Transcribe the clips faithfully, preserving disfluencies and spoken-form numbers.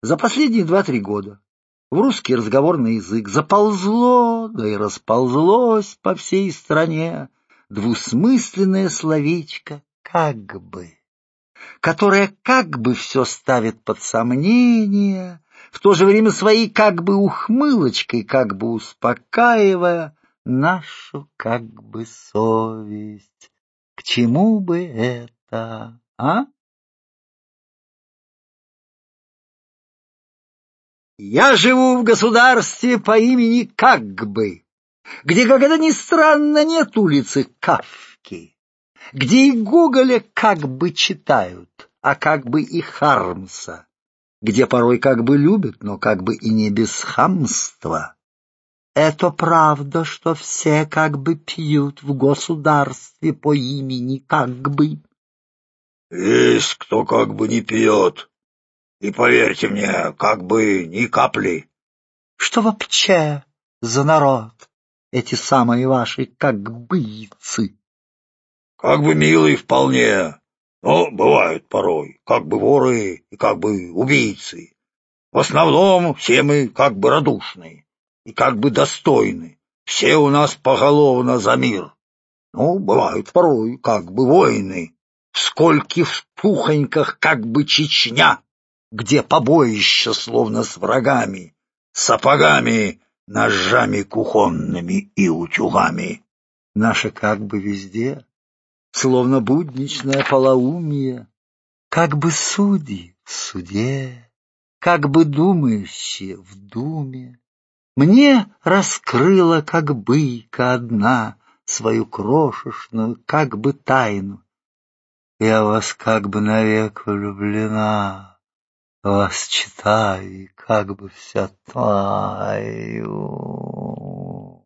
За последние два-три года в русский разговорный язык заползло, да и расползлось по всей стране двусмысленное словечко «как бы», которое как бы все ставит под сомнение, в то же время своей как бы ухмылочкой, как бы успокаивая нашу как бы совесть. К чему бы это, а? Я живу в государстве по имени как бы, где, как это ни странно, нет улицы Кафки, где и Гоголя как бы читают, а как бы и Хармса, где порой как бы любят, но как бы и не без хамства. Это правда, что все как бы пьют в государстве по имени как бы? Есть кто как бы не пьет. И поверьте мне, как бы ни капли. Что вообще за народ эти самые ваши как быйцы? Как бы милый вполне, но бывают порой как бы воры и как бы убийцы. В основном все мы как бы радушные и как бы достойны. Все у нас поголовно за мир. Ну, бывают порой как бы воины, в скольких пухоньках как бы Чечня, где побоище словно с врагами, сапогами, ножами кухонными и утюгами. Наше как бы везде, словно будничное полоумие, как бы судьи в суде, как бы думающие в думе. Мне раскрыла как быйка одна свою крошечную как бы тайну. Я вас как бы навек влюблена, вас читаю и как бы вся таю.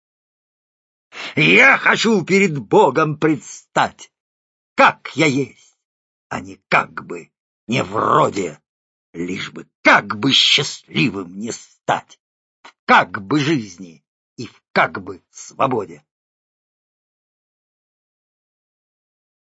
Я хочу перед Богом предстать, как я есть, а не как бы, не вроде, лишь бы как бы счастливым не стать, в как бы жизни и в как бы свободе.